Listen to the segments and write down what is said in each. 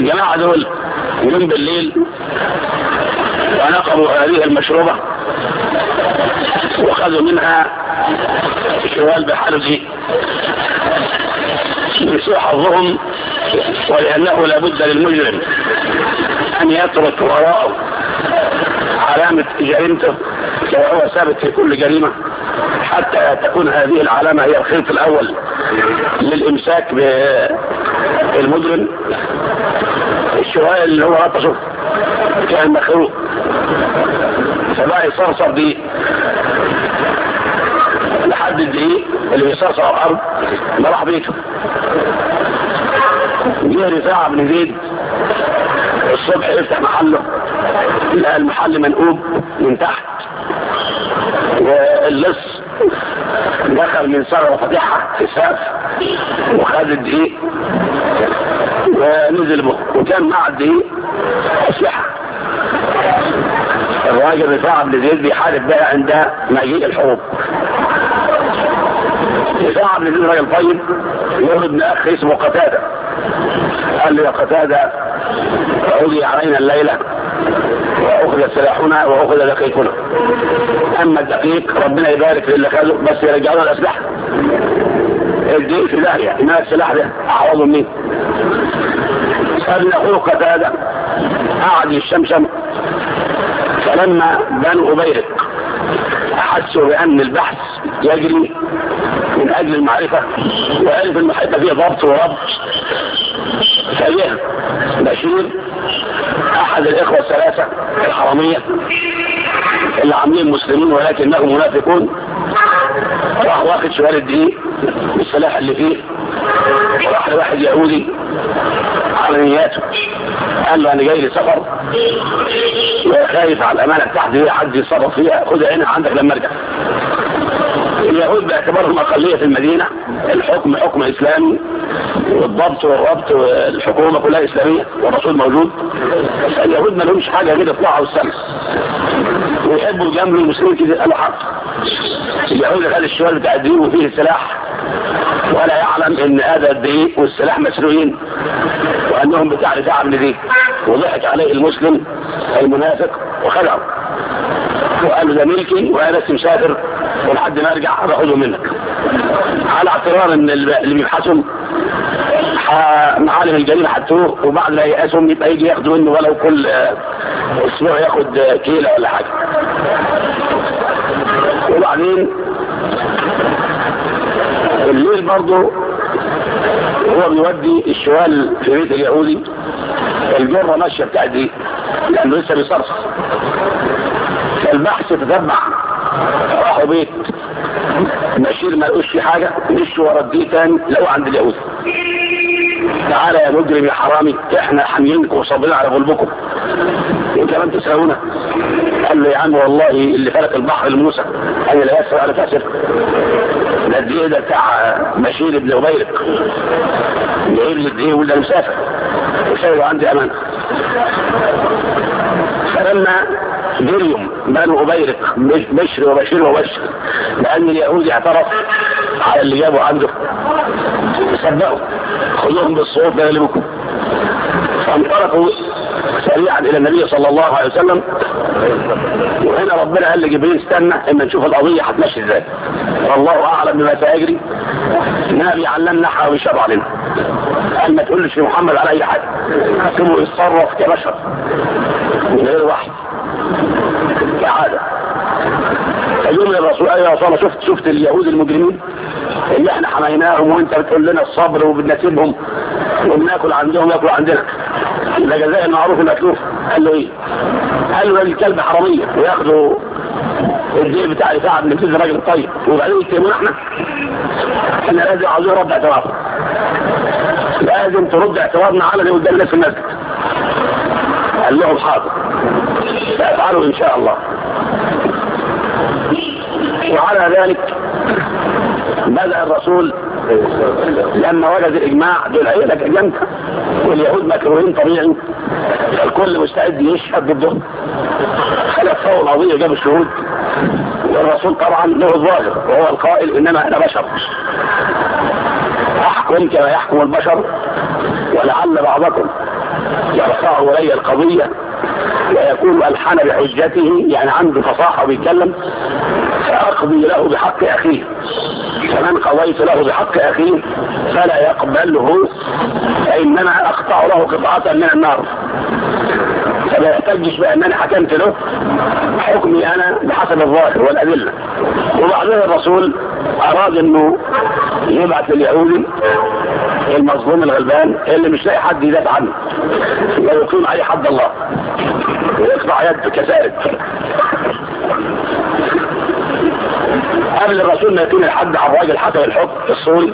الجماعة دول يوم بالليل ونقبوا هذه المشروبة وخذوا منها شوال بحرج لسوء حظهم، ولأنه لابد للمجرم أن يترك وراءه علامة جريمته وهو ثابت في كل جريمة، حتى تكون هذه العلامة هي الخيط الأول للإمساك بالمجرم. الشوال اللي هو غطشه كان مخروق، فبقى يصرصر دي لحد الدقيق اللي بيصرصر على الأرض ما راح بيته. جه رفاعة بن زيد الصبح يفتح محله، لقى المحل منقوب من تحت واللص دخل من ثغرة فاتحة في السقف وخد الدقيق ونزل به، وكان مع الدقيق أسلحة. الراجل رفاعة بن زيد بيحارب بقى عند مجيء الحروب. رفاعة بن زيد راجل طيب، له ابن أخ اسمه قتادة، قال له يا قتادة عودي علينا الليلة وأخذ سلاحنا وأخذ دقيقنا، أما الدقيق ربنا يبارك للي خذوا بس يرجعوا الأسلحة. الدقيق في داهية، إنما السلاح ده أعوضوا منين؟ فابن أخوه قتادة قعد الشمشم، فلما بنو أبيرق أحسوا بأن البحث يجري من أجل المعرفة وعرف المحيطة فيه ضبط وربط، فجاء بشير أحد الإخوة الثلاثة الحرامية اللي عاملين مسلمين ولكنهم منافقون، راح واخد شوال الدقيق بالسلاح اللي فيه وراح لواحد يهودي على نياته، قال له أنا جاي لي سفر وخايف على الأمانة بتاعتي حد يتصرف فيها، خد عينك عندك لما ارجع. اليهود باعتبارهم أقلية في المدينة، الحكم حكم إسلامي والضبط والربط والحكومة كلها إسلامية والرسول موجود، اليهود ما لهمش حاجة كده يطلعوا السماء ويحبوا الجنب المسلمين كده. قالوا حق اليهود خد الشوال بتاع الدقيق وفيه السلاح ولا يعلم ان هذا الدقيق والسلاح مسروقين وانهم بتاع رفاعة بن زيد، وضحك عليه المسلم المنافق وخدعه وقال له ده ملكي وانا بس مسافر ولحد ما ارجع باخده منك، على اعتبار ان اللي بيبحثهم معالم الجريمه حطوه وبعد ما يقاسهم يبقى يجي ياخدوا منه ولو كل اسبوع ياخد كيلو ولا حاجه. وبعدين الليل برضه هو بيودي الشوال في بيت اليهودي، الجره ماشيه بتاع دي لانه لسه بيصرصر، فالبحث تتبع راحوا بيت بشير ما لقوش فيه حاجه، مشوا ورا الدقيق تاني لقوا عند اليهود. تعالى يا مجرم يا حرامي احنا حاميينكم وصابرين على غلبكم وكمان تسرقونا. قال له يا عم والله اللي فلك البحر لموسى انا لا يسرق ولا تسرق، ده الدقيق ده بتاع بشير بن أبيرق جايب لي الدقيق وده مسافر وشايله عندي امانه. فلما جريهم بنو أبيرق بشر وبشير وبشر لأن اليهودي اعترف على اللي جابوا عنده، صدقوا خذوهم بالصوت لغلبكم، فانطلقوا سريعا إلى النبي صلى الله عليه وسلم. وهنا ربنا قال لجبريل استنى اما نشوف القضية هتمشي ازاي، والله أعلم بما سيجري، النبي علمنا حاول يشرب علينا، قال ما تقولش لمحمد على أي حاجة، سيبه يتصرف كبشر من غير وحي كعادة. فيقول الرسول ايوه صلى شفت اليهود المجرمين اللي احنا حميناهم وانت بتقول لنا الصبر وبنسيبهم وبناكل عندهم ياكلوا عندنا، ده جزاء المعروف المألوف. قال له ايه؟ قال له الكلب حرامية وياخدوا الدين بتاع رفاعة بن زيد راجل طيب وبعدين يتهمونا احنا لازم عاوزين رد اعتراف، لازم ترد اعتراضنا على اللي قدام الناس في المسجد. قال لهم حاضر سأفعله ان شاء الله. وعلى ذلك بدأ الرسول لما وجد الإجماع دول عيلك أجمت واليهود مكروهين طبيعي، الكل مستعد يشهد ضدهم، خلق فوق القضية جاب الشهود، والرسول طبعا له الظاهر وهو القائل إنما أنا بشر أحكم كما يحكم البشر ولعل بعضكم يرفع إلي القضية ويكون ألحن بحجته، يعني عنده فصاحة وبيتكلم، فأقضي له بحق أخيه. فمن قضيت له بحق أخيه فلا يقبله، فإنما أقطع له قطعة من النار. فلا يحتجش بأنني حكمت له، حكمي أنا بحسب الظاهر والأدلة. وبعدين الرسول أراد أنه يبعث اليهودي المظلوم الغلبان اللي مش لاقي حد يدافع عنه ويقيم عليه حد الله ويقطع يده كسائد. قبل الرسول ما يكون الحد على الراجل حسب الحكم الصوري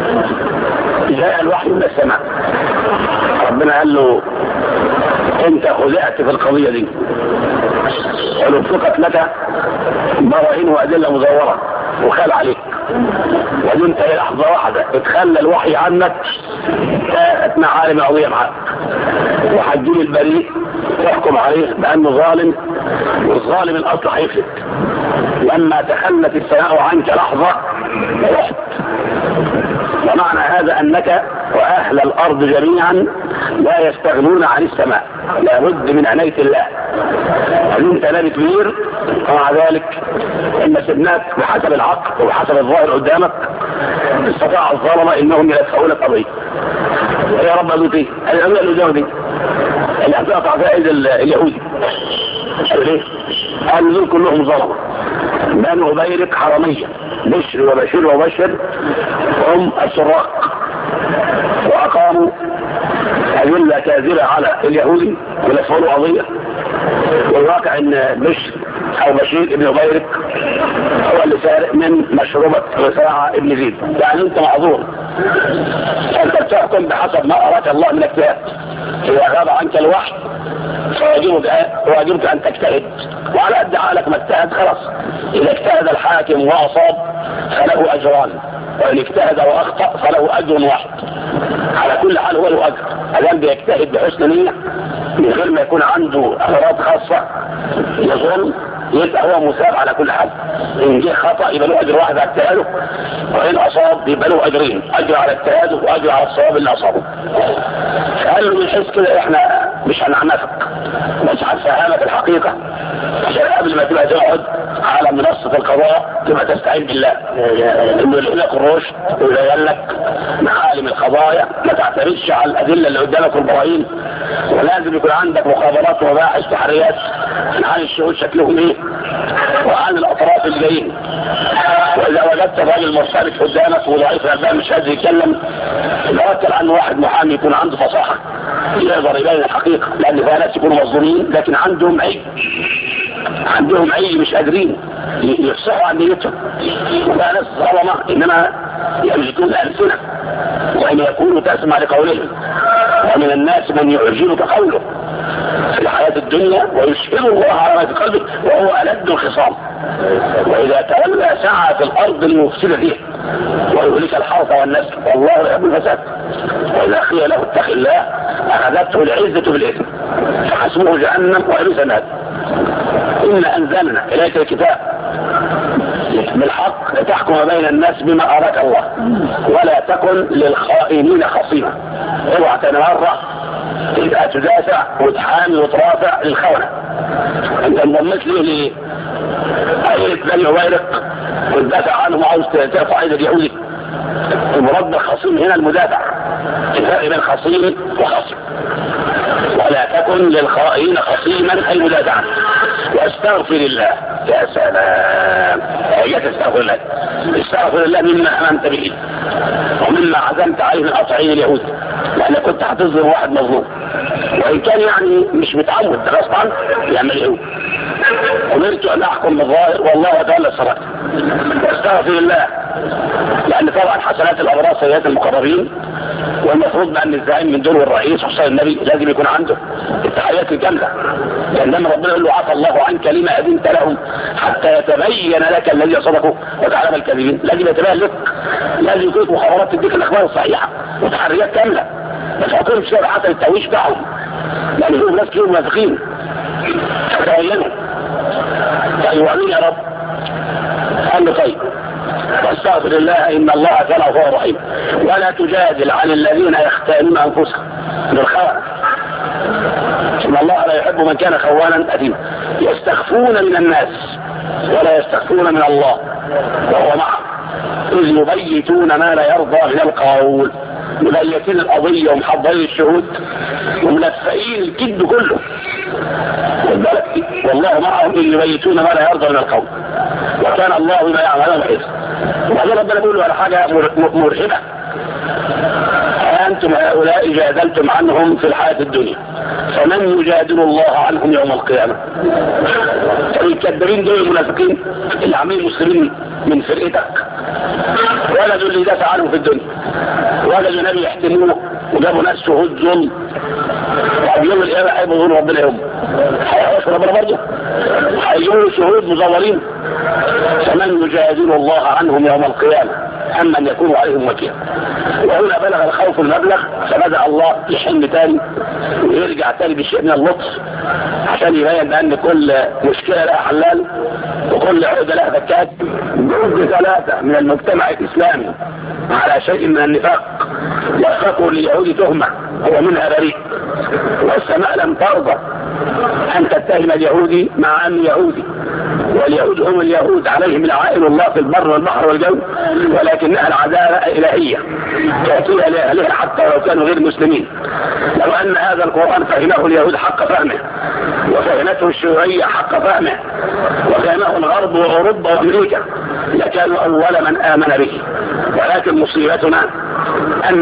جاء الوحي من السماء. ربنا قال له انت خدعت في القضية دي ولفقت لك براهين وأدلة مزورة وخال عليك، وانت لحظة واحدة اتخلى الوحي عنك كانت معالم عظيمة معاك، وحجين البريء تحكم عليه بأنه ظالم، والظالم الأصل هيفلت. لما تخلت السماء عنك لحظة رحت. ومعنى هذا أنك وأهل الأرض جميعا لا يستغنون عن السماء، لابد من عناية الله. أنت نبي كبير، ومع ذلك إن سبناك بحسب العقل وبحسب الظاهر قدامك استطاع الظالمة إنهم يدفعون القضية. يا رب أقول إيه؟ الأمية اليهودي اللي هتقطع فائد اليهودي قال إيه؟ قال دول كلهم ظلمة. بنو بيرك حرمية، بشر وبشير وبشر هم السراق، وأقاموا أدلة كاذبة على اليهودي ولفعلوا قضية. والواقع ان بشر او بشير ابن بيرك هو اللي سارق من مشروبة رفاعة ابن زيد. يعني انت معذور، انت بتحكم بحسب ما اراك الله من اجتهاد. اذا غاب عنك الوحي فواجبك ان تجتهد، وعلى قد عقلك ما اجتهد خلاص. اذا اجتهد الحاكم واصاب فله اجران، وان اجتهد واخطأ فله اجر واحد. على كل حال هو له اجر، الان بيجتهد بحسن نية من غير ما يكون عنده اغراض خاصة يظن، يبقى هو مثاب على كل حال. ان جه خطأ يبقى له اجر واحد على اجتهاده، وان اصاب يبقى له اجرين، اجر على اجتهاده واجر على الصواب اللي اصابه. فقال له من حيث كده احنا مش هنعنفك، مش هنفهمك الحقيقة، عشان قبل ما تبقى تقعد على منصة القضاء تبقى تستعين بالله انه يلقي لك الرشد ويبين لك معالم القضايا، ما تعتمدش على الادلة اللي قدامك والبراهين. ولازم يكون عندك مخابرات ومباحث تحريات عن الشهود شكلهم ايه وعن الاطراف اللي جايين. واذا وجدت الراجل مرتبط قدامك وضعيف الابان مش قادر يتكلم، توكل عنه واحد محامي يكون عنده فصاحة يقدر يبين الحقيقة، لان فيها ناس يكونوا مظلومين لكن عندهم عيب مش قادرين يفصحوا عن نيتهم. وفيها ناس ظلمة انما يملكون الألسنة وان يكونوا تسمع لقولهم. ومن الناس من يعجبك قوله في الحياة الدنيا ويشهد الله على ما في قلبه وهو ألد الخصام، وإذا تولى سعى في الأرض ليفسد فيها ويهلك الحرث والنسل والله يحب الفساد. وإذا قيل له اتق الله أخذته العزة بالإثم فحسبه جهنم وبئس المهاد. إن أنزلنا إليك الكتاب بالحق لتحكم بين الناس بما أراك الله ولا تكن للخائنين خصيما. اوعى تنمرة تبقى تدافع وتحامي وترافع للخونة. انت انضمت ليه لأية بني عويرق وتدافع عنهم وعاوز ترفع ايد اليهودي. المراد خصيم هنا المدافع، الفرق بين خصيم وخصم. ولا تكن للخائنين خصيما اي مدافعا. واستغفر الله. يا سلام، هي تستغفر الله. استغفر الله مما امنت به ومما عزمت عليه من قطعين اليهود، لان كنت هتظلم واحد مظلوم وان كان يعني مش متعود ده غصب عنه يعمل ايه. امرت ان احكم بالظاهر والله يتولى السرائر. واستغفر الله، لان طبعا حسنات الابرار سيئات المقربين، والمفروض بان الزعيم من دول الرئيس خصوصا النبي لازم يكون عنده التحيات الكامله. لان لما ربنا يقول له عفى الله عنك لما اذنت لهم حتى يتبين لك الذي صدقوا وتعلم الكاذبين، لازم يتبين لك، لازم يكون مخابرات تديك الاخبار الصحيحه وتحريات كامله. ما تحكمش كده حتى التويش بتاعهم، لان فيهم ناس كتير منافقين تبينوا. طيب وامين يا رب. قال له طيب واستغفر الله ان الله كان غفورا رحيما. ولا تجادل عن الذين يختانون انفسهم بالخوارج. إن الله لا يحب من كان خوانا أثيما. يستخفون من الناس ولا يستخفون من الله وهو معهم إذ يبيتون ما لا يرضى من القول. مبيتين القضية ومحضرين الشهود وملفقين الكذب كله، والله معهم إذ يبيتون ما لا يرضى من القول وكان الله بما يعملون محيطا. وبعدين ربنا بيقول على حاجة مرهبة: أنتم هؤلاء جادلتم عنهم في الحياة الدنيا فمن يجادل الله عنهم يوم القيامة. الكذابين دول المنافقين اللي عاملين مسلمين من فرقتك، وجدوا اللي دافع عنهم في الدنيا، وجدوا نبي يحتموه وجابوا ناس شهود ظلم، ويوم القيامة هيبقوا ظلم ربنا يوم هيعرفوا ربنا برضه، هيجوا شهود مزورين. فمن يجادل الله عنهم يوم القيامة أما أن يكونوا عليهم وكيلا. وهنا بلغ الخوف المبلغ فبدأ الله يحل تاني ويرجع تاني بشيء من اللطف عشان يبين بأن كل مشكلة لها حلال وكل عقدة لها فكات. جزء 3 من المجتمع الإسلامي على شيء من النفاق وفقوا لليهود تهمة هو منها بريء، والسماء لم ترضى أن تتهم اليهودي مع أنه يهودي، واليهود هم اليهود عليهم لعائن الله في البر والبحر والجو، ولكنها العدالة الإلهية تعطيها لأهلها حتى لو كانوا غير مسلمين. لو أن هذا القرآن فهمه اليهود حق فهمه وفهمته الشيوعية حق فهمه وفهمه الغرب وأوروبا وأمريكا لكانوا أول من آمن به. ولكن مصيبتنا أن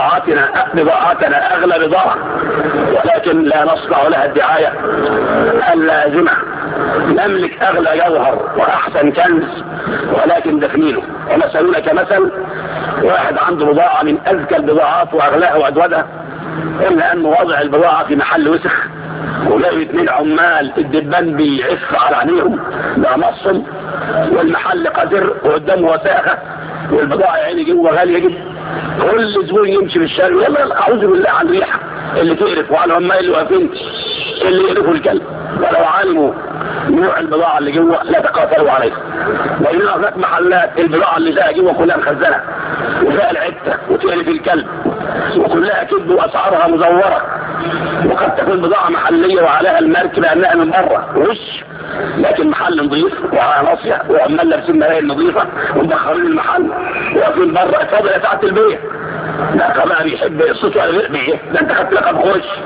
بضاعتنا أغلى بضاعة، ولكن لا نصنع لها الدعاية اللازمة. نملك أغلى جوهر وأحسن كنز ولكن دفنينه. ومثلنا كمثل واحد عنده بضاعة من أذكى البضاعات وأغلاها وأجودها، إلا أنه وضع البضاعة في محل وسخ ولاقي 2 عمال الدبان بيعف على عينيهم بأمصهم، والمحل قدر وقدامه وساخة والبضاعة يعني جوه غالية جدا. كل زبون يمشي في الشارع يلا أعوذ بالله عن ريحة اللي تقرف، وعلى عمال اللي واقفين اللي يقرفوا الكلب، ولو علموا نوع البضاعة اللي جوه لا تقاتلوا عليها. بينما هناك محلات البضاعة اللي فيها جوه كلها مخزنة وفيها العتة وتقرف الكلب وكلها كذب وأسعارها مزورة، وقد تكون بضاعة محلية وعليها المارك لأنها من بره وش، لكن محل نظيف وعلى ناصية وعمال لابسين ملايين نظيفة ومدخلين المحل واقفين بره. اتفضل يا ساعة البيع. لا كمان بيحب الصوت ولا بيه، ده انت خدت لقب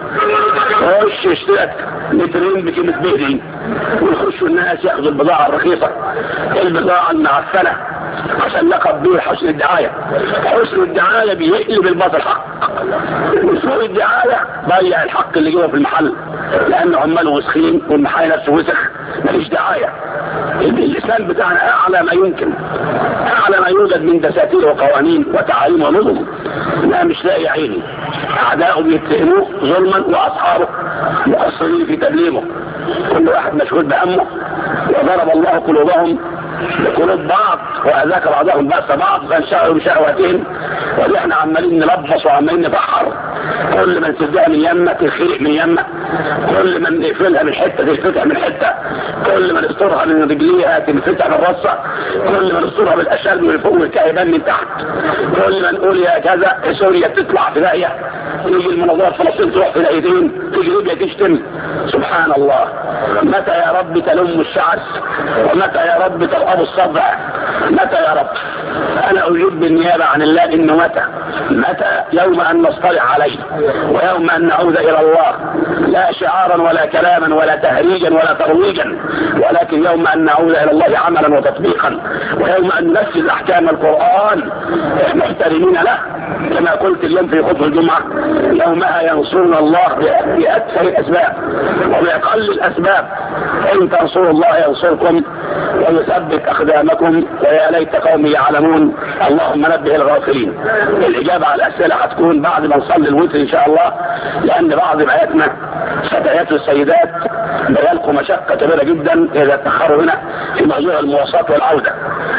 خش اشترك مترين بكلمة بيدي، ويخشوا الناس ياخذوا البضاعة الرخيصة البضاعة المعفنة عشان لقب بيه حسن الدعاية. حسن الدعاية بيقلب الباطل حق، وسوء الدعاية ضيع الحق اللي جوه في المحل لأن عماله وسخين والمحل نفسه وسخ مفيش دعاية. اللسان بتاعنا أعلى ما يمكن، أعلى ما يوجد من دساتير وقوانين وتعاليم ونظم، لا مش لاقي عيني. أعداؤه بيتهموه ظلما وأصحابه مقصرين في تبليغه، كل واحد مشغول بهمه. وضرب الله قلوبهم بقلوب بعض وأذاك بعضهم بأس بعض فانشغلوا بشهواتهم، ونحن عمالين نلبس وعمالين نبحر. كل ما نسدها من يمة تنخرق من يمة، كل ما نقفلها من حتة تنفتح من حتة، كل ما نسترها من رجليها تنفتح من راسها، كل ما نسترها بالأشد من فوق والكهبان من تحت، كل ما نقول يا كذا سوريا تطلع في داهية، تيجي المناظرات فلسطين تروح في داهيتين، تيجي ليبيا تشتم. سبحان الله، متى يا رب تلم الشعث ومتى يا رب تلقب الصدع؟ متى يا رب؟ أنا أجيب بالنيابة عن الله إنه متى يوم أن نصطلح عليه ويوم أن نعود إلى الله، لا شعارا ولا كلاما ولا تهريجا ولا ترويجا، ولكن يوم أن نعود إلى الله عملا وتطبيقا، ويوم أن ننفذ أحكام القرآن محترمين له كما قلت اليوم في خطبة الجمعة. يومها ينصرنا الله بأكثر الأسباب وبأقل الأسباب. إن تنصروا الله ينصركم ويثبت أقدامكم ويا ليت قومي يعلمون. اللهم نبه الغافلين. الإجابة على الأسئلة هتكون بعد ما نصلي الوتر إن شاء الله، لأن بعض بياتنا فتيات السيدات بيلقوا مشقة كبيرة جدا إذا تأخروا هنا في موضوع المواصلات والعودة،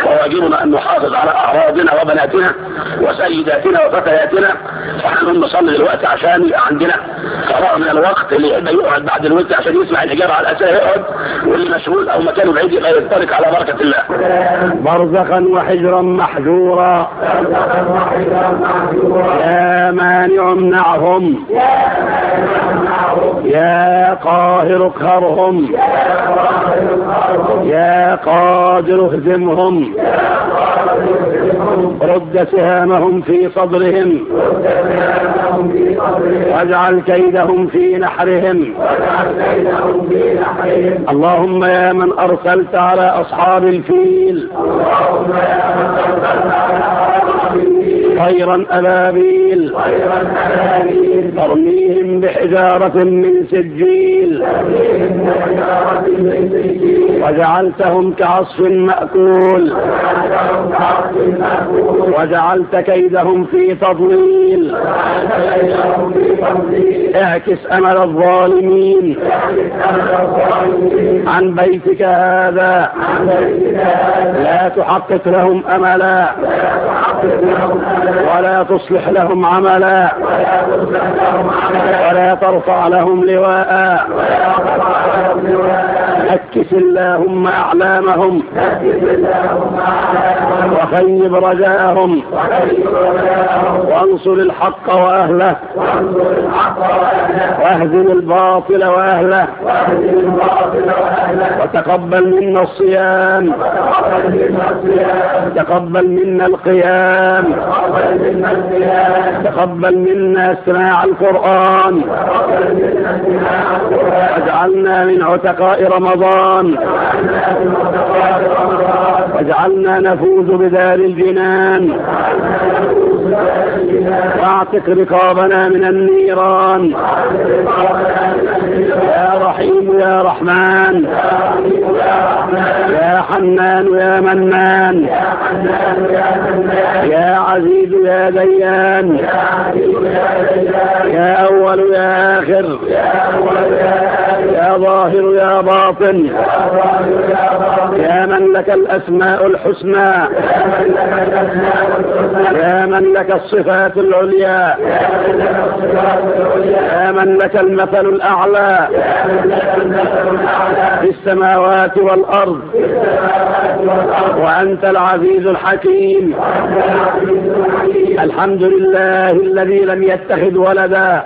وواجبنا أن نحافظ على أعراضنا وبناتنا وسيداتنا وفتياتنا. فنحن نصلي دلوقتي عشان يبقى عندنا فراغ من الوقت، اللي يحب يقعد بعد الوقت عشان يسمع الإجابة على الأسئلة يقعد، واللي مشغول أو مكانه بعيد يبقى يترك على بركة الله. برزخا وحجرا محجورا يا مانع امنعهم يا قاهر اقهرهم يا قادر اهزمهم رد سهامهم في صدرهم واجعل كيدهم في نحرهم. اللهم يا من أرسلت على أصحاب الفيل طيرا أبابيل ترميهم بحجارة من سجيل وجعلتهم كعصف مأكول وجعلت كيدهم في تضليل. اعكس أمل الظالمين عن بيتك هذا، لا تحقق لهم أملا ولا تصلح لهم عملا ولا ترفع لهم لواء. أكس اللهم أعلامهم وخيب رجاءهم وانصر الحق وأهله واهزم الباطل وأهله وتقبل منا الصيام تقبل منا القيام تقبل منا استماع القرآن واجعلنا من عتقاء رمضان واجعلنا نفوز بدار الجنان واعتق رقابنا من النيران. يا رحيم يا رحمن يا حنان يا منان يا عزيز يا ديان يا أول يا آخر يا ظاهر يا باطن يا من لك الأسماء الحسنى يا من لك الصفات العليا يا من لك المثل الأعلى في السماوات والأرض وأنت العزيز الحكيم. الحمد لله الذي لم يتخذ ولدا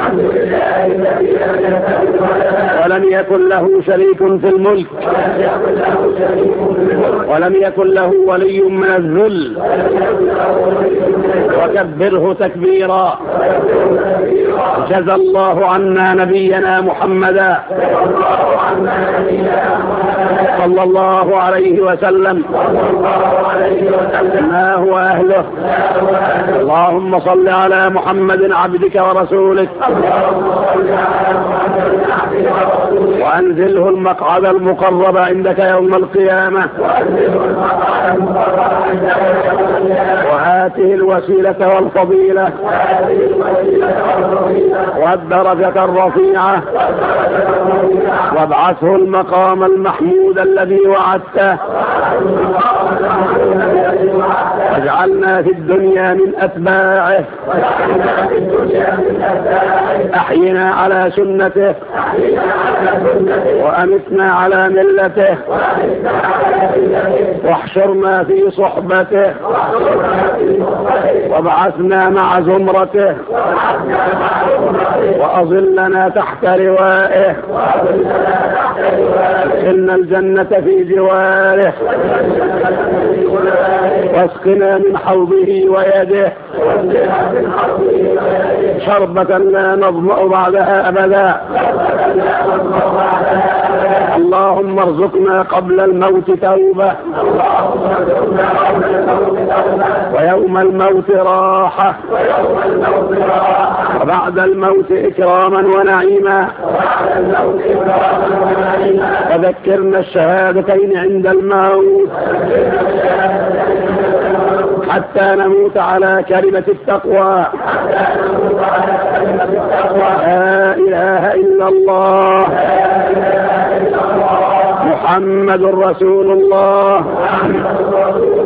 ولم يكن له شريك في الملك ولم يكن له ولي من الذل وكبره تكبيرا. جزى الله عنا نبينا محمدا صلى الله عليه وسلم ما هو أهله. اللهم صل على محمد عبدك ورسولك وأنزله المقعد المقرب عندك يوم القيامة وآته الوسيلة والفضيلة والدرجة الرفيعة وابعثه المقام المحمود الذي وعدته. واجعلنا في الدنيا من أتباعه أحينا على سنته وأمتنا على ملته واحشرنا في صحبته وابعثنا مع زمرته وأظلنا تحت لوائه إن الجنة في جواره واسقنا من حوضه ويده شربة لا نظمأ بعدها أبدا. اللهم ارزقنا قبل الموت توبة ويوم الموت راحة وبعد الموت إكراما ونعيما وذكرنا الشهادتين عند الموت حتى نموت على كلمة التقوى لا إله إلا الله محمد رسول الله.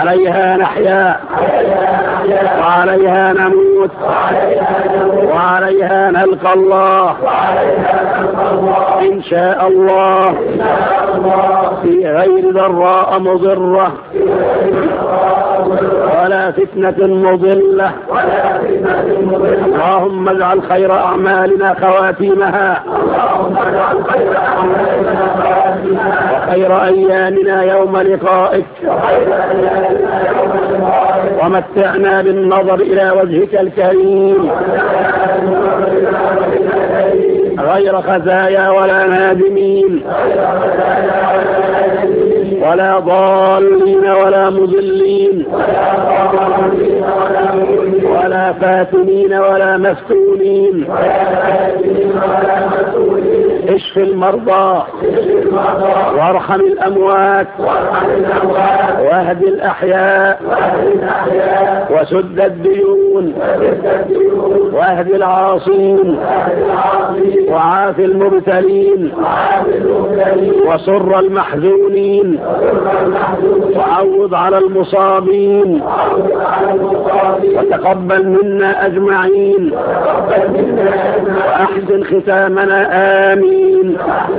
عليها نحيا وعليها نموت وعليها نلقى الله إن شاء الله في غير ضراء مضرة ولا فتنة مضلة. اللهم اجعل خير أعمالنا خواتيمها وخير أيامنا يوم لقائك ومتعنا بالنظر إلى وجهك الكريم غير خزايا ولا نادمين ولا ضالين ولا مضلين ولا فاتنين ولا مفتونين. اشف المرضى وارحم الأموات واهد الأحياء وسد الديون واهد العاصين وعاف المبتلين وسر المحزونين وعوض على المصابين وتقبل منا أجمعين وأحسن ختامنا. آمين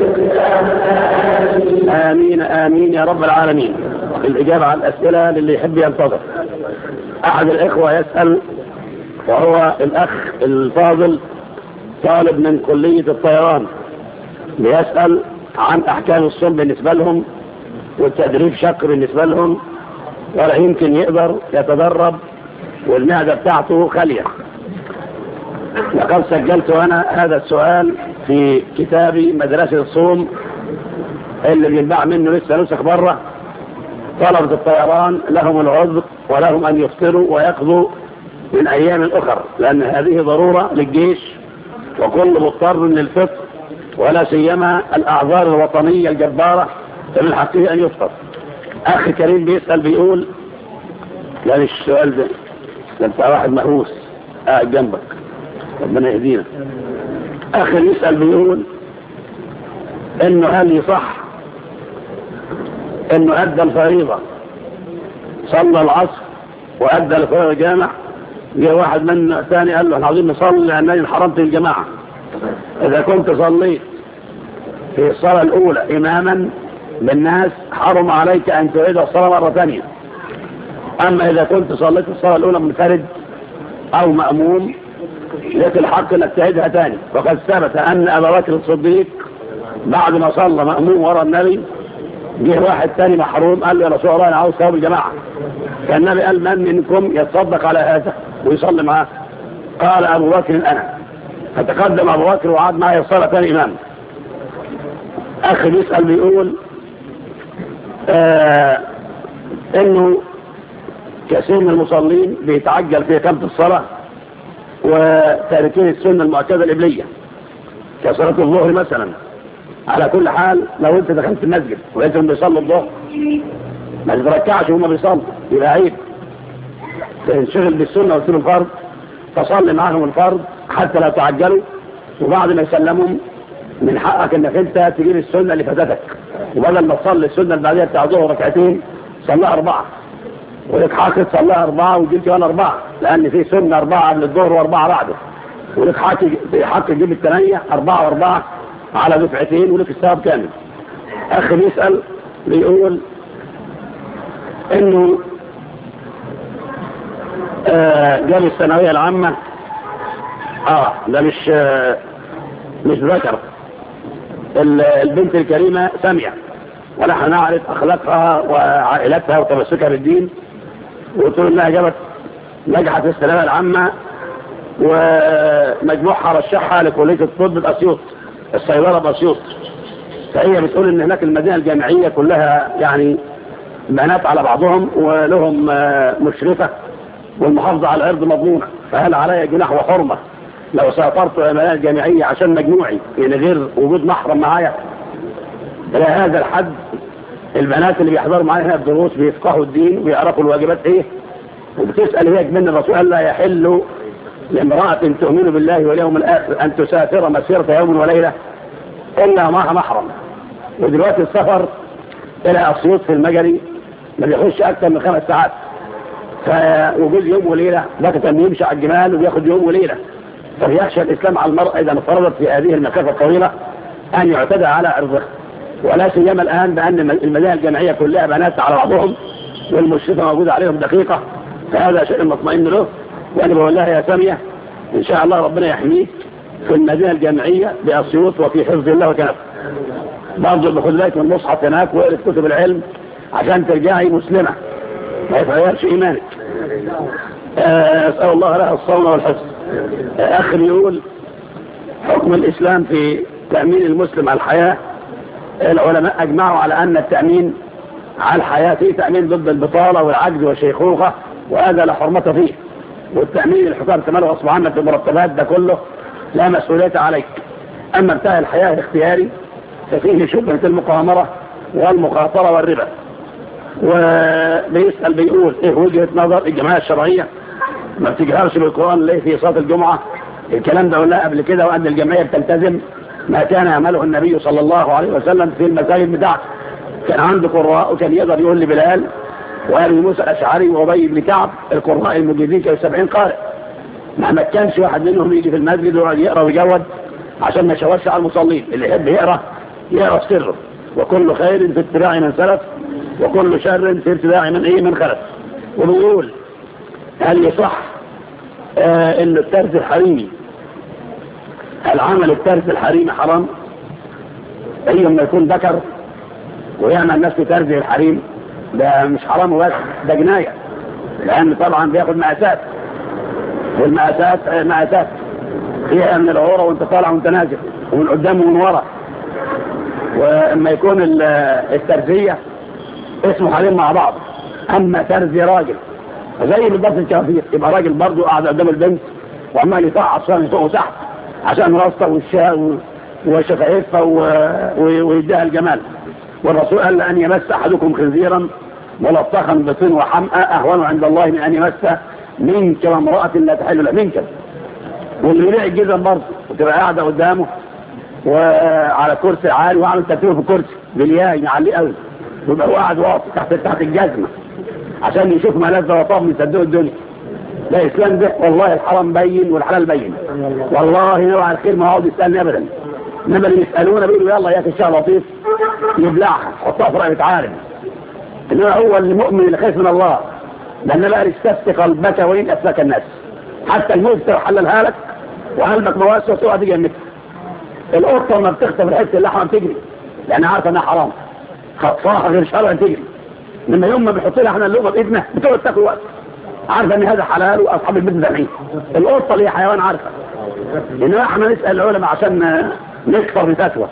آمين آمين يا رب العالمين. الإجابة على الأسئلة للي يحب ينتظر. أحد الإخوة يسأل وهو الأخ الفاضل طالب من كلية الطيران بيسأل عن أحكام الصوم بالنسبة لهم والتدريب شق بالنسبة لهم ولا يمكن يقدر يتدرب والمعدة بتاعته خالية. لقد سجلت أنا هذا السؤال في كتابي مدرسة الصوم اللي بينباع منه لسه نسخ بره. طلبة الطيران لهم العذر ولهم أن يفطروا ويقضوا من أيام أخرى لأن هذه ضرورة للجيش وكل مضطر للفطر ولا سيما الأعذار الوطنية الجبارة فمن حقه أن يفطر. أخي كريم بيسأل بيقول لا السؤال ده انت واحد مهووس قاعد جنبك ربنا يهدينا. أخي يسأل بيقول إنه هل يصح إنه أدى الفريضة صلى العصر وأدى الفريضة الجامع جاء واحد من ثاني قال له احنا عاوزين نصلي لأنني انحرمت الجماعة. إذا كنت صليت في الصلاة الأولى إماما بالناس حرم عليك أن تعيد الصلاة مرة ثانية. أما إذا كنت صليت الصلاة الأولى منفرد أو مأموم لك الحق أنك تعيدها ثاني. وقد ثبت أن أبا بكر الصديق بعد ما صلى مأموم وراء النبي جه واحد ثاني محروم قال له يا رسول الله أنا عاوز ثواب الجماعة. فالنبي قال من منكم يتصدق على هذا ويصلي معاه؟ قال أبو بكر أنا. فتقدم أبو بكر وعاد معي الصلاة ثاني إمام. أخي بيسأل بيقول إنه كثير من المصلين بيتعجل في إقامة الصلاة وتاركين السنة المعتادة الإبلية كصلاة الظهر مثلا. على كل حال لو أنت دخلت المسجد ولقيتهم بيصلوا الظهر ما تتركعش وهم بيصلوا يبقى عيب. تنشغل بالسنة وتسيب الفرض تصلي معهم الفرض حتى لا تعجلوا وبعد ما يسلمهم من حقك انك انت تجيب السنة اللي فاتتك وبدل ما تصلي السنة اللي بعدها بتاع ظهر ركعتين صليها 4 ولك حق تصليها 4 وجبت وانا 4 لان في سنة 4 قبل الظهر و4 بعده ولك حق تجيب الثانية 4 و4 على دفعتين ولك الثواب كامل. اخي بيسأل بيقول انه جاب الثانوية العامة ده مش ذكر البنت الكريمة سامية ونحن نعرف أخلاقها وعائلتها وتمسكها بالدين وقلت انها جابت نجحت في الثانوية العامة ومجموعها رشحها لكلية الطب بأسيوط الصيدلة بأسيوط. فهي بتقول ان هناك المدينة الجامعية كلها يعني بنات على بعضهم ولهم مشرفة والمحافظة على الأرض مضمونة. فهل علي جناح وحرمة لو سافرت المدينة الجامعية عشان مجموعي يعني غير وجود محرم معايا؟ إلى هذا الحد البنات اللي بيحضروا معايا هنا الدروس بيفقهوا الدين ويعرفوا الواجبات ايه. وبتسأل هي من الرسول قال لا يحل لامرأة تؤمن بالله واليوم الآخر أن تسافر مسيرة يوم وليلة إلا معها محرم. ودلوقتي السفر إلى أسيوط في المجري ما بيخش اكثر من 5 ساعات. فوجود يوم وليله لكن انه يمشي على الجمال وياخذ يوم وليله. فيخشى الاسلام على المرأة اذا انفرضت في هذه المسافه الطويله ان يعتدى على عرضها، ولا سيما الان بان المدارس الجامعيه كلها بنات على بعضهم والمشرفه موجوده عليهم دقيقه، فهذا شيء مطمئن له. وانا بقول لها يا ساميه ان شاء الله ربنا يحميك في المدينه الجامعيه باسيوط وفي حفظ الله وكنفه. برضه باخذ لك من المصحف هناك واقرا كتب العلم عشان ترجعي مسلمه ما يتغيرش ايمانك. اسال الله لها الصون والحفظ. اخر يقول حكم الاسلام في تامين المسلم على الحياه. العلماء اجمعوا على ان التامين على الحياه فيه تامين ضد البطاله والعجز والشيخوخه، وهذا لا حرمه فيه. والتامين الحكام تماله غصب عنك بالمرتبات ده كله لا مسؤوليه عليك. اما بتاع الحياه الاختياري ففيه شبهه المقامره والمخاطره والربا. وبيسال بيقول ايه وجهه نظر الجماعه الشرعيه ما بتجهرش بالقران ليه في صلاه الجمعه؟ الكلام ده قلناه قبل كده، وان الجمعيه بتلتزم ما كان يعمله النبي صلى الله عليه وسلم في المساجد بتاعته. كان عنده قراء وكان يقدر يقول لبلال وابي موسى الاشعري وابي بن كعب القراء المجيدين كانوا 70 قارئ. ما مكنش واحد منهم يجي في المسجد ويقعد يقرا ويجود عشان ما يشوش على المصلين. اللي يحب يقرا يقرا في سره. وكل خير في اتباع من سلف وكل شر في اتباع من خلف. وبيقول هل يصح ان الترز الحريمي هل عمل الترز الحريمي حرام؟ اي لما يكون ذكر ويعمل نفسه ترز الحريم ده مش حرام بس ده جنايه، لان طبعا بياخد مقاسات، والمقاسات مقاسات فيها من العوره وانت طالع وانت نازل ومن قدام ومن ورا. واما يكون الترزيه اسمه حريم مع بعض. اما ترزي راجل زي بالضبط الكافير يبقى راجل برضه قاعد قدام البنت وعمال يطعص فوق وتحت عشان راسته والشاء وشفايفها ويديها الجمال. والرسول قال ان يمس احدكم خنزيرا ملطخا بطين وحمأة اهون عند الله من ان يمس منك وامرأة لا تحل له منك. واللي يبيع الجزم برضه وتبقى قاعده قدامه وعلى كرسي عالي وعامل ترتيبه في الكرسي بالياء معليه قوي ويبقى هو قاعد واطي تحت الجزمه عشان يشوف ملاذ وطاب من صندوق الدنيا. لا اسلام ده والله الحرام بين والحلال بين. والله نوع الخير ما يقعد يسالني ابدا، انما اللي يسالونا بيقولوا يلا يا اخي الشيء لطيف يبلعها حطها في رقبه عالم. انما هو المؤمن اللي خايف من الله لان لا استفتي قلبك وان افلك الناس. حتى الموت حللها لك وقلبك مواسع وتقعد تيجي جنبك. القطه لما بتخطف الحته اللحمه بتجري لان عارفه انها حرام، خطفاها غير شرع تجري. لما يوم ما بيحط لها احنا اللقمه بايدنا بتقعد تاكل وقت عارفه ان هذا حلال واصحاب البيت ذبحين. القطه اللي هي حيوان عارفه. انما احنا نسال العلماء عشان نكفر بفتوى.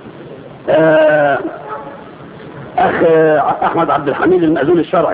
اخ احمد عبد الحميد المأذون الشرعي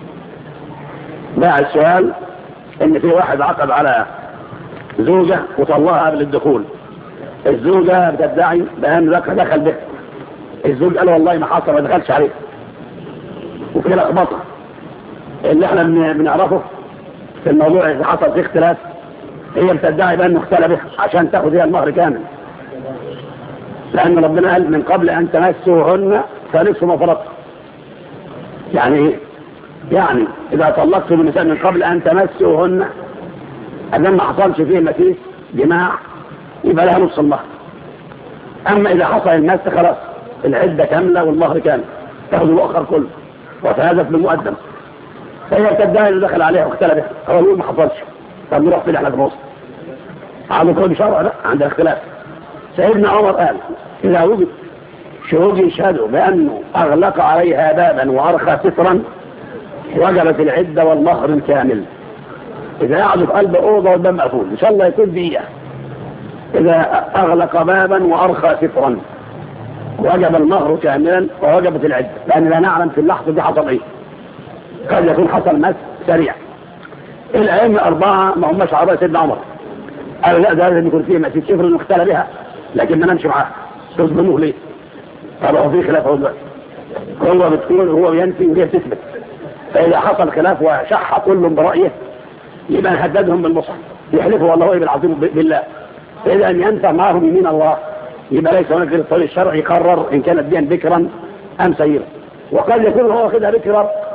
باع السؤال ان في واحد عقد على زوجه وطلقها قبل الدخول. الزوجه بتدعي بان دخل بها. الزوج قال والله ما حصل ما دخلش عليه. وفي لخبطه. اللي احنا بنعرفه في الموضوع اذا حصل فيه اختلاف هي بتدعي بانه اختلى بها عشان تاخذ هي المهر كامل. لان ربنا قال من قبل ان تمسوهن فنصف ما فرضتم. يعني اذا طلقتم النساء من قبل ان تمسوهن اذا ما حصلش فيه مسيس جماع يبقى لها نصف المهر. اما اذا حصل المس خلاص العده كامله والمهر كامل تاخذ الاخر كله وتهدف بالمقدم. فهي بتدعي انه دخل عليها واختلى بها. هو يقول ما حصلش. طب نروح فين احنا في مصر؟ على كل شرع لا عند اختلاف. سيدنا عمر قال اذا وجد شهود يشهدوا بانه اغلق عليها بابا وارخى سترا وجبت العده والمهر الكامل. اذا قعدوا في قلب اوضه والباب مقفول ان شاء الله يكون دقيقه. اذا اغلق بابا وارخى سترا وجب المهر كاملا ووجبت العده. لان لا نعلم في اللحظه دي حصل ايه. قد يكون حصل مس سريع. الائمه الاربعه ما هماش عربه سيدنا عمر قالوا لا ده لازم يكون فيه مسيس شفر انه اختلى بها لكن ما نمشي معاه. تظلموه ليه؟ طب هو في خلاف اهو دلوقتي. هو بتقول هو بينفي وهي بتثبت. فاذا حصل خلاف وشح كل برايه يبقى نهددهم بالمصحف يحلفوا والله ايه بالعظيم بالله. فاذا ان ينفع معهم يمين الله يبقى ليس هناك غير الطريق الشرعي يقرر ان كانت بيا بكرا ام سيرا. وقد يكون هو كده بكرا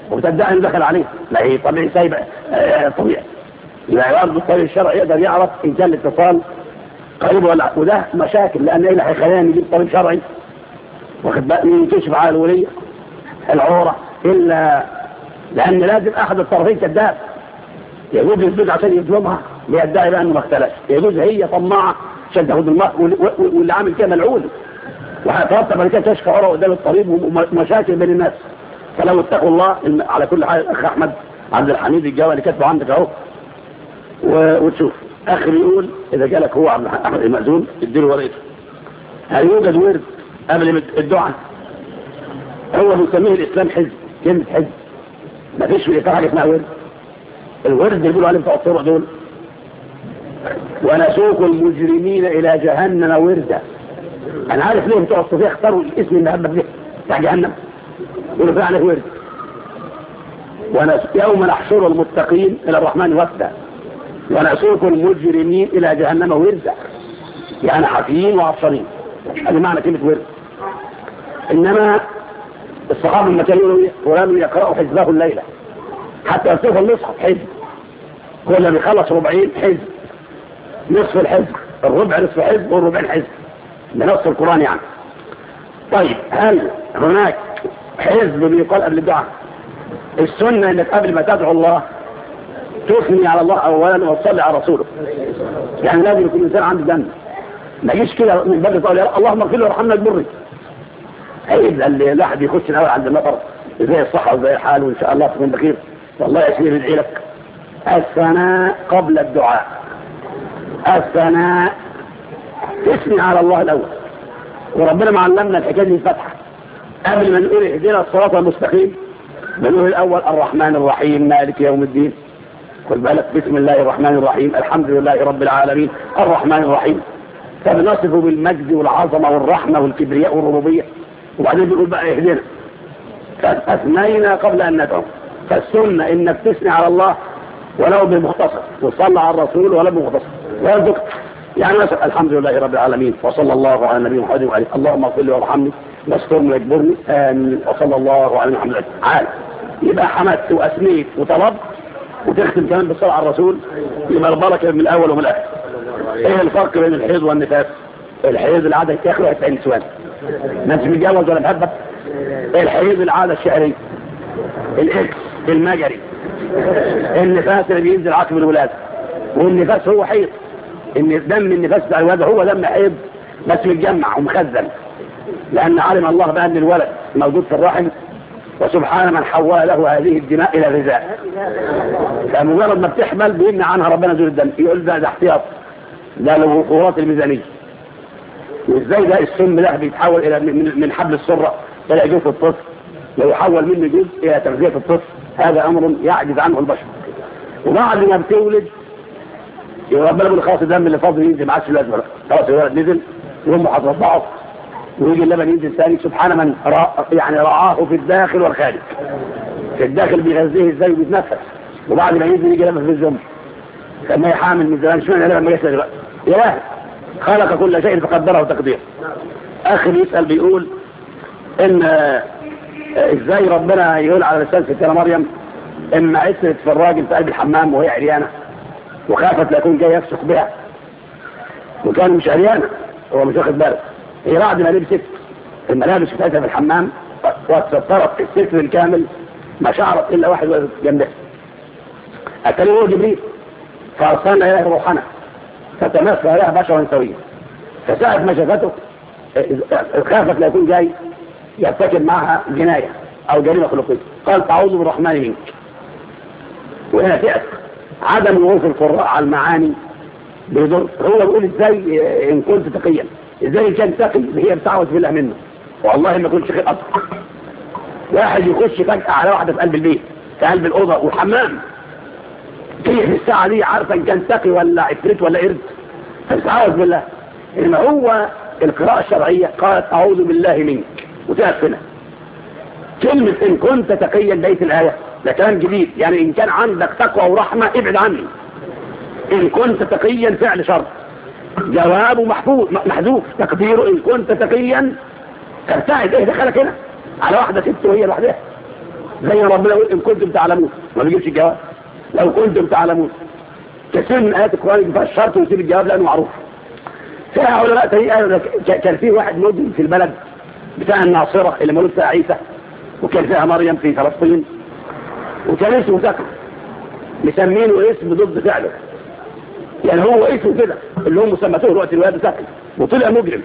وتدعي انه دخل عليه، لا هي طبيعي سايبه طبيعي. يبقى برضه الطبيب الشرعي يقدر يعرف ان كان الاتصال قريب ولا، وده مشاكل لان ايه اللي هيخلينا نجيب طبيب شرعي واخد بالك يكشف على الوليه العوره الا لان لازم احد الطرفين كذاب. يجوز يثبت عشان يظلمها ليدعي بقى انه ما اختلفش، يجوز هي طماعه عشان تاخد المهر واللي عامل كده ملعون وهيترتب على كده كشف عوره قدام الطبيب ومشاكل بين الناس. فلو اتقوا الله على كل حال. الاخ احمد عبد الحميد الجواد اللي كاتبه عندك اهو وتشوف اخر يقول اذا جالك هو عبد احمد المأذون اديله ورقته. هل يوجد ورد قبل الدعاء؟ هو بيسميه الاسلام حزب، كلمه حزب ما فيش في حاجه اسمها ورد. الورد اللي بيقولوا عليه بتوع الطرق دول ونسوق المجرمين الى جهنم وردا. انا عارف ليه بتوع الصوفيه اختاروا الاسم المهبب ده بتاع جهنم، يقولوا فيه عليه ورد. يوم نحشر المتقين الى الرحمن وفدا ونسوق المجرمين الى جهنم وردا، يعني حافيين وعطشانين. هذا معنى كلمه ورد. انما الصحابه لما كانوا فلان يقرأوا حزبه الليله حتى يصير المصحف حزب، كل ما يخلص ربعين حزب، نصف الحزب، الربع نصف حزب والربعين حزب، بنص القرآن يعني. طيب هل هناك حزب بيقال قبل الدعاء؟ السنة انك قبل ما تدعو الله تثني على الله اولا وتصلي على رسوله. يعني لازم يكون الانسان عنده دم، ما يجيش كده من بدري تقول يا اللهم اغفر له وارحمنا ببري. عيب اللي الواحد يخش الاول عند المطر ازاي الصحه وازاي الحال وان شاء الله تكون بخير والله يا سيدي ندعي لك. الثناء قبل الدعاء، الثناء تثني على الله الاول. وربنا معلمنا الحكايه دي الفتحه قبل ما نقول اهدنا الصراط المستقيم بنقول الاول الرحمن الرحيم مالك يوم الدين. خد بالك بسم الله الرحمن الرحيم الحمد لله رب العالمين الرحمن الرحيم. فبنصفه بالمجد والعظمه والرحمه والكبرياء والربوبيه وبعدين بنقول بقى اهدنا. فاثنينا قبل ان ندعو. فالسنه انك تثني على الله ولو بمختصر وصلى على الرسول ولو بمختصر ويرزقك. يعني مثلا الحمد لله رب العالمين وصلى الله على النبي محمد وعلى اللهم اغفر لي وارحمني واسترني واجبرني امين وصلى الله على محمد عالم. يبقى حمدت واثنيت وطلبت وتختم كمان بالصلاه على الرسول، يبقى البركه من الاول ومن الاخر. ايه الفرق بين الحيض والنفاس؟ الحيض العاده ياخذوا 90 نسوان ما انت متجوز ولا محبب. الحيض العاده الشهريه، الاكس المجري، النفاس اللي بينزل عقب الولاده. والنفاس هو حيض، ان دم النفاس بتاع الولاده هو دم حيض بس متجمع ومخزن، لان علم الله بان الولد موجود في الرحم وسبحان من حول له هذه الدماء الى الغذاء. فمجرد ما بتحمل بيمنع عنها ربنا زول الدم، يقول ده احتياط، ده للقرات الميزانيه. وازاي ده السم ده بيتحول الى من حبل السره الى جوف الطفل، لو يحول منه جزء الى تغذيه الطفل هذا امر يعجز عنه البشر. وبعد ما بتولد يبقى ربنا يقول خلاص الدم اللي فاضل ينزل ما عادش لازمه، خلاص الولد نزل وامه هترضعه ويجي اللبن ينزل ثاني. سبحان من يعني رعاه في الداخل والخارج. في الداخل بيغذيه ازاي وبيتنفس، وبعد ما ينزل يجي لبن في الزمر. لما يحامل من زمان اشمعنى لبن ما يسال دلوقتي؟ يا واحد خلق كل شيء فقدره تقدير. اخر يسال بيقول ان ازاي ربنا يقول على لسان ستنا مريم اما عثرت في الراجل في قلب الحمام وهي عريانه وخافت لا يكون جاي يفسق بها، وكان مش عريانه هو مش واخد باله، هي بعد ما لبست الملابس بتاعتها في الحمام واتسترت الستر الكامل ما شعرت الا واحد واقف جنبها. اتلوه جبريل فارسلنا اليه روحنا فتمثل لها بشرا سويا. فساعة ما شافته خافت لا يكون جاي يرتكب معها جنايه او جريمه خلقيه، قال اعوذ بالرحمن منك. وهنا تأتي عدم وقوف القراء على المعاني بيضر. هو بيقول ازاي ان كنت تقيا، ازاي كان تقي هي بتعوذ بالله منه. والله ما كنت شيخ اصلا. واحد يخش فجأة على واحدة في قلب البيت في قلب الأوضة والحمام، في الساعة دي عارفة ان كان تقي ولا عفريت ولا قرد، فبتعوذ بالله. انما هو القراءة الشرعية قالت اعوذ بالله منك وتأثنى. كلمة ان كنت تقيا بيت الآية ده كلام جديد، يعني ان كان عندك تقوى ورحمة ابعد عني. ان كنت تقيا فعل شرط، جوابه محذوف تقديره ان كنت تقيا. تبتعد ايه دخلك هنا على واحدة ست وهي لوحدها؟ زي ربنا يقول ان كنتم تعلمون، ما بيجيبش الجواب. لو كنتم تعلمون، كثير من ايات القران يجيبها الشرط ويسيب الجواب لانه معروف. فيها علماء تانيين قالوا كان في واحد مدن في البلد بتاع الناصره اللي مولود فيها عيسى، وكان فيها مريم في فلسطين، وكان اسمه ذكر مسمينه اسم ضد فعله، يعني هو اسمه كده اللي هم سمته الوقت الواد ذكر، وطلع مجرم.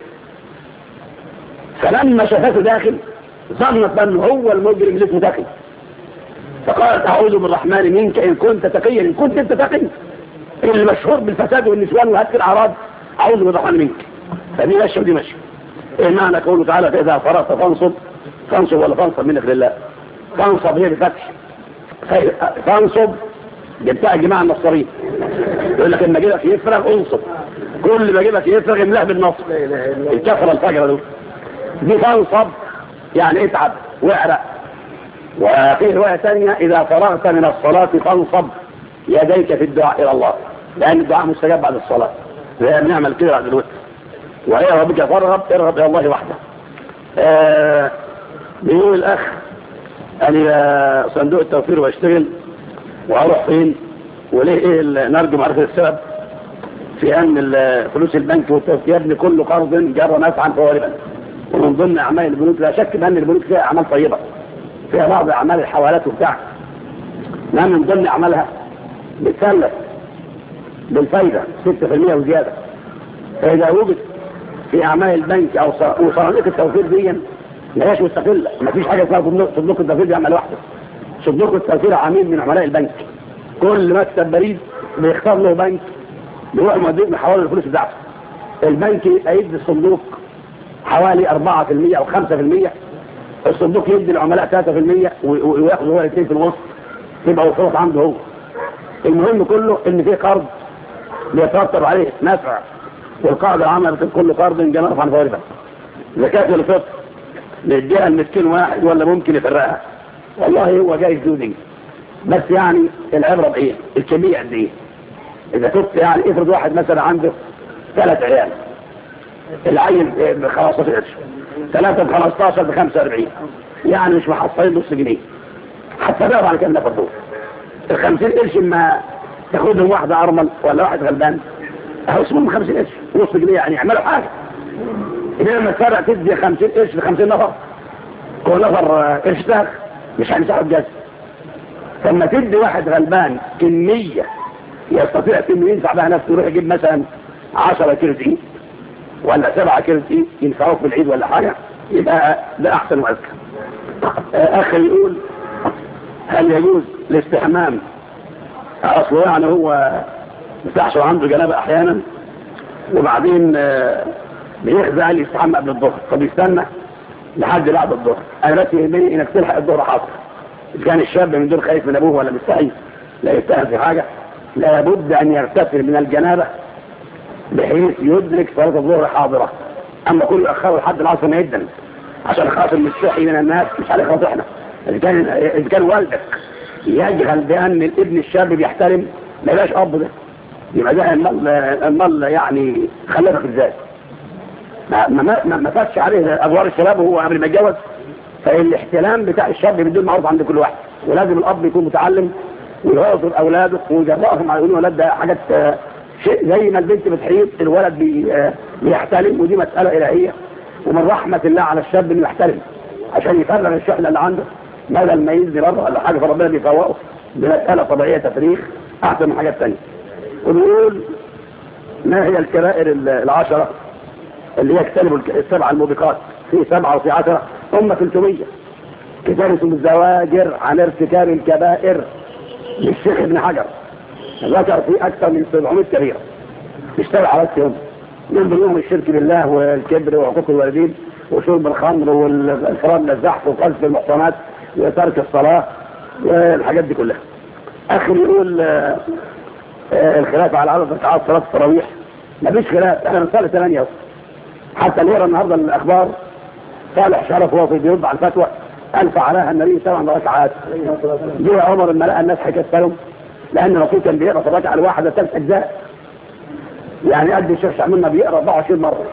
فلما شافته داخل ظنت انه هو المجرم اللي اسمه ذكر، فقالت اعوذ بالرحمن منك ان كنت تقيا، ان كنت انت تقي المشهور بالفساد والنسوان وهتك الاعراض، اعوذ بالرحمن منك. فدي ماشيه ودي ماشيه. ايه معنى قوله تعالى فاذا فرغت فانصب ولا فانصب منك لله؟ فانصب هي بفتح، فانصب جبتها جماعه النصارين يقول لك لما جيبك يفرغ انصب، كل ما جيبك يفرغ املاه بالنصب، الكفره الفجره دول دي فانصب يعني اتعب واعرق. وفي روايه ثانيه اذا فرغت من الصلاه فانصب يديك في الدعاء الى الله، لان الدعاء مستجاب بعد الصلاه، زي بنعمل كده بعد الوتر. وهي ربك فارغب ارغب الى الله وحده. بيقول الاخ انا صندوق التوفير واشتغل واروح فين وليه ايه نرجو معرفه السبب في ان فلوس البنك والتوفير يبني كل قرض جر نفعا فهو ربا. ومن ضمن اعمال البنوك لا شك بان البنوك فيها اعمال طيبه، فيها بعض اعمال الحوالات وبتاع، ما من ضمن اعمالها بتسلف بالفايده 6% وزياده. فاذا وجد في اعمال البنك او صناديق التوفير دي ما هيش مستقله، ما فيش حاجه اسمها صندوق التوفير بيعمل لوحده. صندوق التوفير عميل من عملاء البنك، كل مكتب بريد بيختار له بنك بيروح مدير من حوالي الفلوس بتاعته. البنك يدي الصندوق حوالي 4% او 5%، الصندوق يدي العملاء 3% وياخد هو 2 في الوسط، يبقى وصلت عنده هو. المهم كله ان في قرض بيترتب عليه نفع، والقاعده العامه بتقول كل قرض جنى نفعا فهو ربا. زكاه الفطر نديها المسكين واحد ولا ممكن يفرقها؟ والله هو جاي جودي، بس يعني العبره بايه؟ الكميه قد ايه؟ اذا كنت يعني افرض واحد مثلا عنده 3 عيال، العيل ب 15 قرش، 3 ب 15 ب 45، يعني مش محصلين نص جنيه، حتى بقى على كام نفر دول ال 50 قرش ما تاخدهم واحده ارمل ولا واحد غلبان اهو اسمهم 50 قرش نص جنيه، يعني يعملوا حاجه. انما تفرق تدي 50 قرش ل 50 نفر، كل نفر قرش ساخ مش هنسحب جاز. فلما تدي واحد غلبان كميه يستطيع انه ينفع بها نفسه، يروح يجيب مثلا 10 كيلو دقيق ولا 7 كيلو دقيق ينفعوه في العيد ولا حاجه، يبقى ده احسن واذكى. اخي يقول هل يجوز الاستحمام؟ اصله يعني هو بتحصل عنده جنابه احيانا وبعدين بيخزع لي يستحمى قبل الظهر، فبيستنى لحد بعد الظهر. انا بس يهمني انك تلحق الظهر حاضر. اذا كان الشاب من دول خايف من ابوه ولا مستحي لا يستاهل في حاجه، لابد ان يغتسل من الجنابه بحيث يدرك صلاه الظهر حاضره. اما كل اخره لحد العصر ما يدن عشان خاطر مستحي من الناس مش عليه خاطرنا. اذا كان والدك يجهل بان الابن الشاب بيحترم ما يبقاش اب، ده يبقى ده المال يعني خلفك ازاي؟ ما فاتش عليه ادوار الشباب وهو قبل ما يتجوز. فالاحتلام بتاع الشاب بدون معروف عند كل واحد، ولازم الاب يكون متعلم ويعذر اولاده ويجرأهم على يقولوا ولاد ده حاجات شيء زي ما البنت بتحيض الولد بيحتلم، ودي مساله الهيه ومن رحمه الله على الشاب انه يحتلم عشان يفرغ الشحنه اللي عنده بدل ما يزني بره ولا حاجه، فربنا بيفوقه بمساله طبيعيه تفريغ احسن من حاجات ثانيه. ونقول ما هي الكبائر 10 اللي يجتنبوا ال7 الموبقات؟ في 7 وفي 10 هم 300. كتاب اسمه الزواجر عن ارتكاب الكبائر للشيخ ابن حجر، ذكر فيه اكثر من 700 كبيره مش 7 بس، هم من ضمنهم الشرك بالله والكبر وعقوق الوالدين وشرب الخمر والافراد من الزحف وقذف المحصنات وترك الصلاه والحاجات دي كلها. اخر يقول الخلاف على عدد ركعات صلاه التراويح، ما فيش خلاف، احنا بنصلي 8 حتى نقرا النهارده الاخبار صالح شرف وهو بيرد على الفتوى قال فعلها النبي 7 ركعات. جه عمر لما لقى الناس هيكسرهم لان الرسول كان بيقرا في الركعه الواحده 3 اجزاء، يعني قد الشيخ شعبان ما بيقرا 24 مره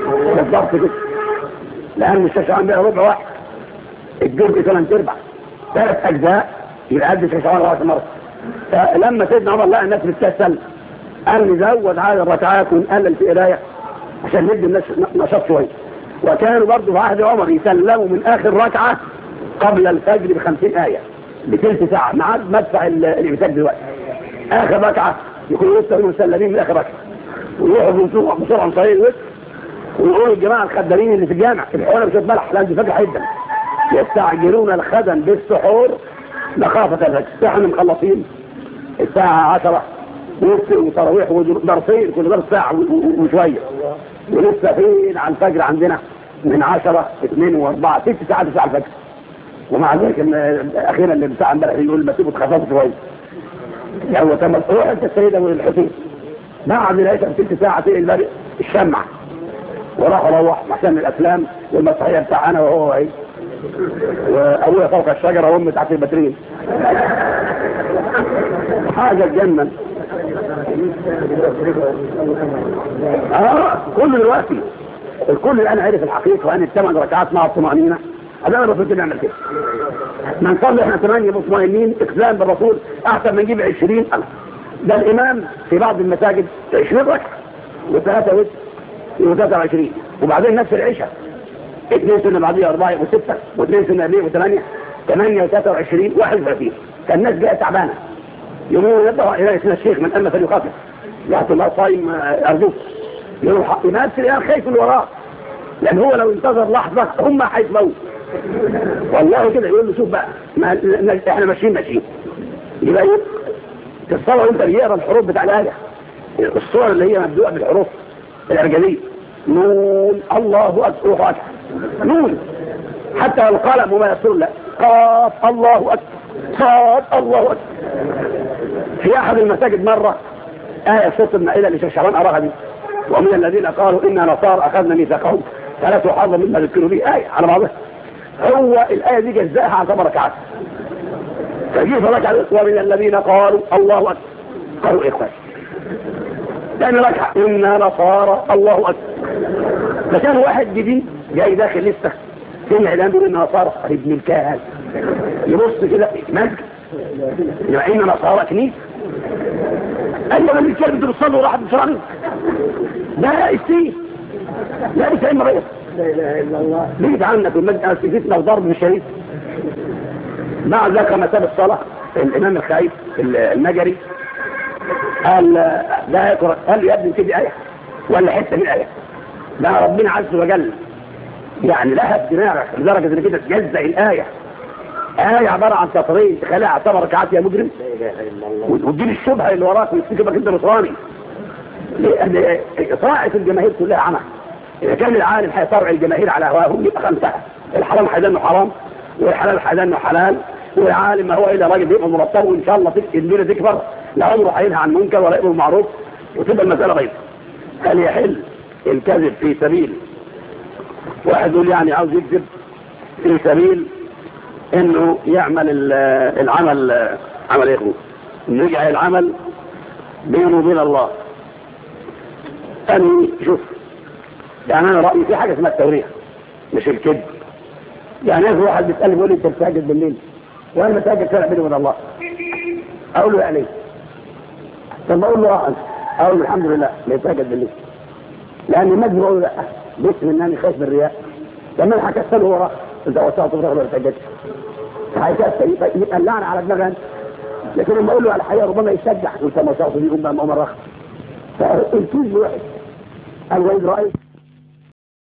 بالضبط كده، لان الشيخ شعبان بيقرا ربع واحد، الجزء 3/4، 3 أجزاء يبقى قد 9 مرة. فلما سيدنا عمر لقى الناس بتكسل قال نزود عدد الركعات ونقلل في قرايه عشان ندي الناس نشاط شويه. وكانوا برضه في عهد عمر يسلموا من اخر ركعه قبل الفجر ب50 آية بثلث ساعه مع مدفع الامساك دلوقتي. اخر ركعه يكونوا لسه مسلمين من اخر ركعه ويروحوا بسرعه صحيح الوتر ويقولوا الجماعه الخدامين اللي في الجامع الحوار مش هتملح لان دي فجأة جدا يستعجلون الخدم بالسحور مخافه الفجر. احنا مخلصين الساعه 10 وتراويح ودرسين كل درس ساعه وشويه ولسه فين على الفجر عندنا من 10 2 و4 6 ساعات على الفجر. ومع ذلك اخيرا اللي بتاع امبارح يقول ما تبقوا تخففوا شويه. يعني هو تم روح انت السيده والحسين بعد العشاء ب6 ساعات تقل الشمع وراح روح عشان الافلام والمسرحيه بتاع انا وهو ايه وابويا فوق الشجره وامي تحت البترين حاجه تجنن. كل دلوقتي الكل الان عرف الحقيقه وان ال8 ركعات مع الطمانينه هذا الرسول كده يعمل كده. ما نصلي احنا 8 مطمئنين اقسام بالرسول احسن من نجيب 20. ده الامام في بعض المساجد 20 ركعه و3 وتر و23 وبعدين نفس العشاء 2 سنه بعديها 4 و6 و2 سنه قبليه و8 8 و23 31. كان الناس جايه تعبانه يقولوا يدعوا الى اسم الشيخ من ألم فليخفف يعطي الله صايم ارجوك يقولوا الحق يمثل الان خايف اللي وراه لان هو لو انتظر لحظه هم هيتموت والله كده. يقول له شوف بقى احنا ماشيين يبقى ايه الصلاه وانت بيقرا الحروف بتاع الايه الصور اللي هي مبدوءه بالحروف الارجليه نون الله اكبر نون حتى القلم وما يسر له قاف الله اكبر صاد الله اكبر. في احد المساجد مره آية صوت المائدة اللي شعبان أراها دي ومن الذين قالوا إنا نصارى أخذنا ميثاقهم فلا تحظى مما ذكروا به آية على بعضها. هو الآية دي جزاها على 8 ركعات فجيت ركعة ومن الذين قالوا الله أكبر قالوا إخوان ثاني ركعة إنا نصارى الله أكبر. فكان واحد جديد جاي داخل لسه سمع الآن بيقول إنا نصارى ابن الكاهن يبص كده مسجد يبقى إنا نصارى كنيسة أيوة اللي كان بده يصلي وراح بسرعة لا السيف لا بس أي مريض لا إله إلا الله ليه عنك والمجد أسفتنا وضرب الشريف. مع ذلك لما ساب الصلاة الإمام الخايف المجري قال ده يقرأ قال له يا ابني كده آية ولا حتة من آية ده ربنا عز وجل يعني لهب دماغك لدرجة ان كده تجزأ الآية آية عبارة عن سطرين تخليها على 8 ركعات يا مجرم وتجيب الشبهة اللي وراك ويفتكرك انت نصراني. لأن طاعة الجماهير كلها عمى. إذا كان العالم هيطرع الجماهير على هواهم يبقى خمسها الحرام حيدانه حرام والحلال حيدانه حلال والعالم ما هو إلا راجل بيبقى مرتب وإن شاء الله الدنيا تكبر لا عمره هينهى عن منكر ولا يأمر معروف وتبقى المسألة بيضاء. هل يحل الكذب في سبيل واحد يقول يعني عاوز يكذب في سبيل انه يعمل العمل عمل ايه نرجع العمل بينه وبين الله. أني شوف يعني انا رأيي في حاجة اسمها التوريح مش الكذب. يعني ايه واحد بيسألني بيقول لي انت بتساجد بالليل وانا بساجد سرع بيني وبين الله اقول له يعني طب اقول له اقول له الحمد لله بيساجد بالليل لاني مجبور اقول له لا باسم انني خايف بالرياء لما انا هكسله وراه انت وصلت ولا سجدت هيكسل يبقى اللعنه على دماغي انت. لكن لما اقول له على الحقيقه ربما يشجع وانت ما وصلت دي امه رخص فالكذب واحد. قال وإذ رأيت